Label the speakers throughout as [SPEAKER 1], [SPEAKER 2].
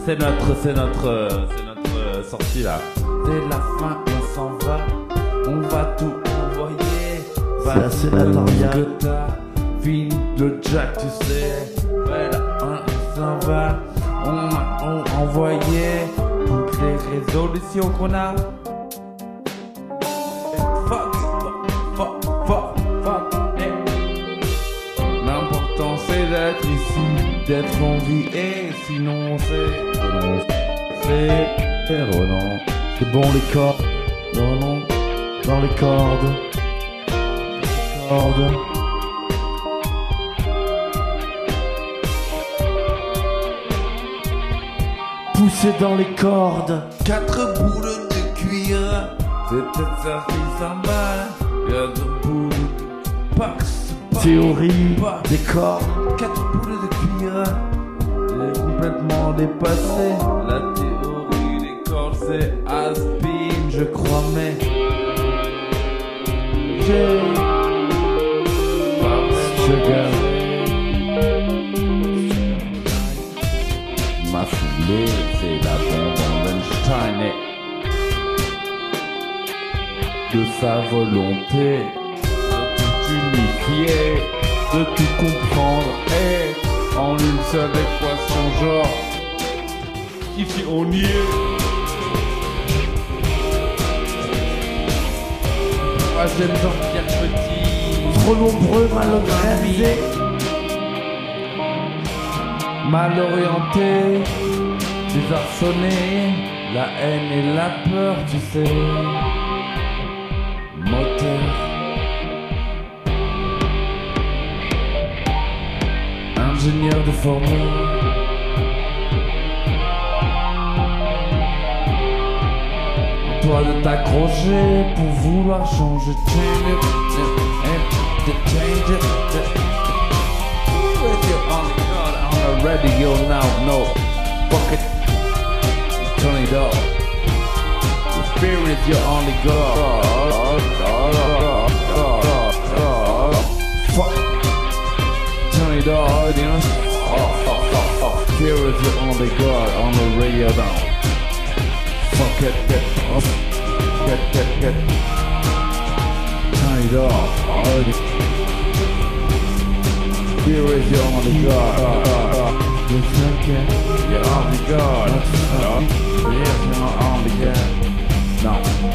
[SPEAKER 1] C'est notre sortie là. C'est la fin, on s'en va. On va tout envoyer.
[SPEAKER 2] C'est la sénatoriale.
[SPEAKER 1] Que t'as fini le jack, tu sais. Voilà, on s'en va. On a envoyé toutes les résolutions qu'on a. Fuck, l'important c'est d'être ici, d'être en vie. Et sinon c'est Roland.
[SPEAKER 2] C'est bon les cordes.
[SPEAKER 1] Roland.
[SPEAKER 2] Dans les cordes. Cordes. Pousser dans les cordes.
[SPEAKER 1] 4 boules de cuir. C'est peut-être ça qui s'emballe. 4 boules de pax.
[SPEAKER 2] Théorie des cordes.
[SPEAKER 1] 4 boules de cuir. J'ai complètement dépassé. La théorie des cordes, c'est has-been, je crois, mais j'ai
[SPEAKER 2] Sugar.
[SPEAKER 1] ma foulée, c'est la bombe d'Einstein et de sa volonté de tout unifier, de tout comprendre et en une seule équation, genre ici on y est. Moi j'aime Jean-Pierre Petit.
[SPEAKER 2] Trop nombreux, mal organisés.
[SPEAKER 1] Mal orienté, désarçonné, la haine et la peur, tu sais. Moteur, ingénieur de formule. Toi de t'accrocher pour vouloir changer, change it, change it. With your only God on the radio now, no, fuck it, turn it up. The spirit is your only God. Fuck, turn it up, you know. Spirit is your only God on the radio now. Fuck it, get up, get. Turn it off. Here is your only God.
[SPEAKER 2] Le cinquième.
[SPEAKER 1] Your only God. Here's your only God. No.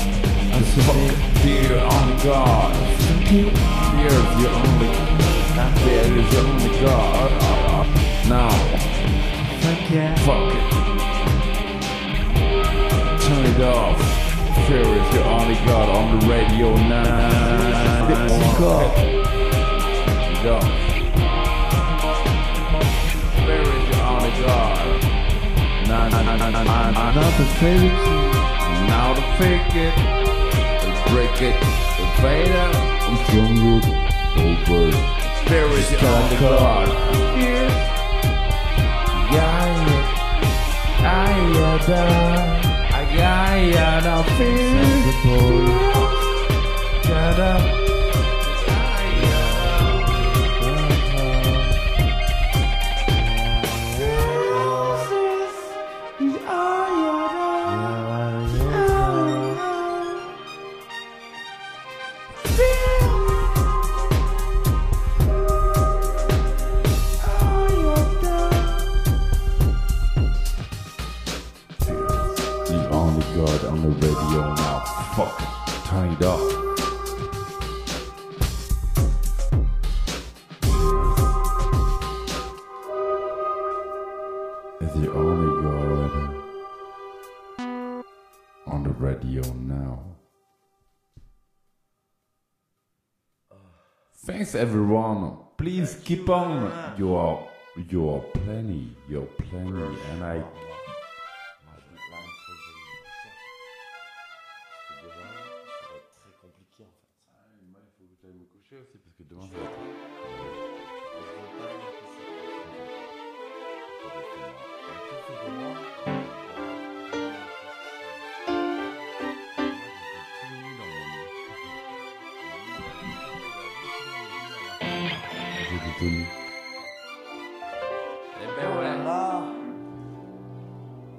[SPEAKER 1] Dear only God. Here's your only God. There is your only God. Now.
[SPEAKER 2] Cinquième.
[SPEAKER 1] Fuck it. Turn it off. Here is your only God on the radio now.
[SPEAKER 2] Encore.
[SPEAKER 1] Turn it off. God. Nah.
[SPEAKER 2] Now the fairy
[SPEAKER 1] Now to fake it, to break it, to fade out. I'm stronger, over. Spirit is on the God. Here. Yeah. Now feel. Get up. God on the radio now. Fuck it. Turn it off. Is the only God on the radio now. Thanks everyone. Please keep on. You're plenty, and I. Aussi parce que demain je vais j'ai tout mis. Et ben voilà.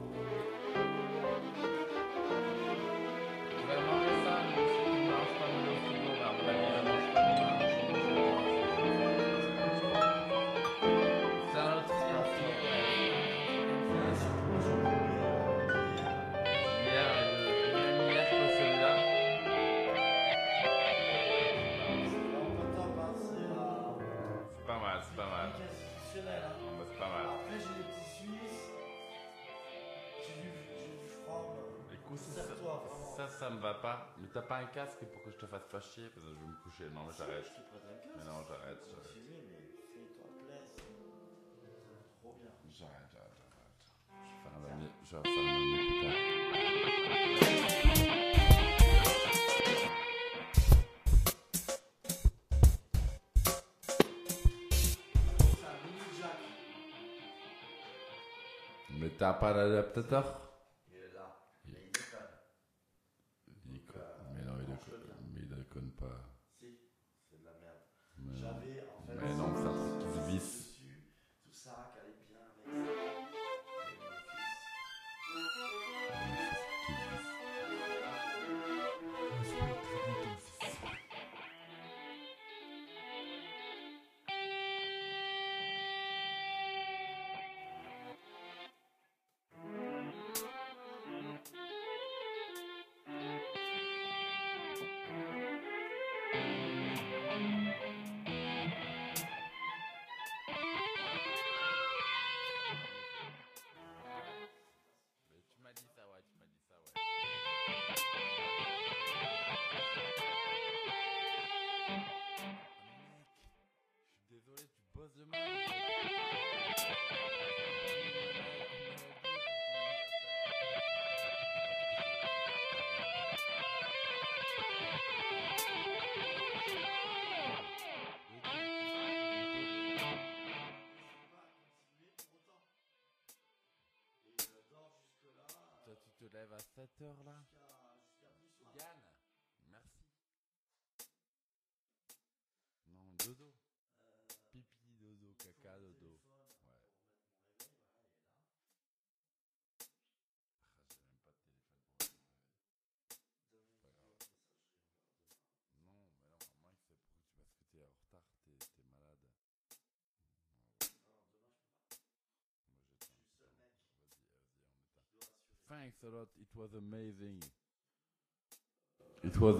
[SPEAKER 3] ça me va pas. Mais t'as pas un casque pour que je te fasse pas chier? Parce que je vais me coucher. Non, mais j'arrête.
[SPEAKER 4] Je te prête un casque.
[SPEAKER 3] Mais non, j'arrête.
[SPEAKER 4] Filmer, mais fais-toi plaisir. Trop bien.
[SPEAKER 3] J'arrête. Je vais faire un ami plus tard.
[SPEAKER 4] C'est un mini jack.
[SPEAKER 3] Mais t'as pas l'adaptateur?
[SPEAKER 4] Il est là. Mais il déconne.
[SPEAKER 3] Mais il déconne pas.
[SPEAKER 4] Si, c'est de la merde.
[SPEAKER 3] Mais non.
[SPEAKER 4] J'avais en fait.
[SPEAKER 3] Mais non, c'est un truc qui se visse.
[SPEAKER 4] Dessus, tout ça, qui allait bien avec ça. Et mon fils.
[SPEAKER 3] Tu m'as dit ça, ouais. Je suis désolé, tu bosses demain. Toi, tu te lèves à 7h là? Yann, merci. Non, dodo. Pipi, dodo, caca, dodo. Ouais. J'ai même pas de téléphone pour le réveil. Pas grave. Non, mais non, moi, c'est parce que t'es en retard, t'es malade. Moi, j'éteins. Vas-y, on éteint. Thanks a lot, it was amazing. It was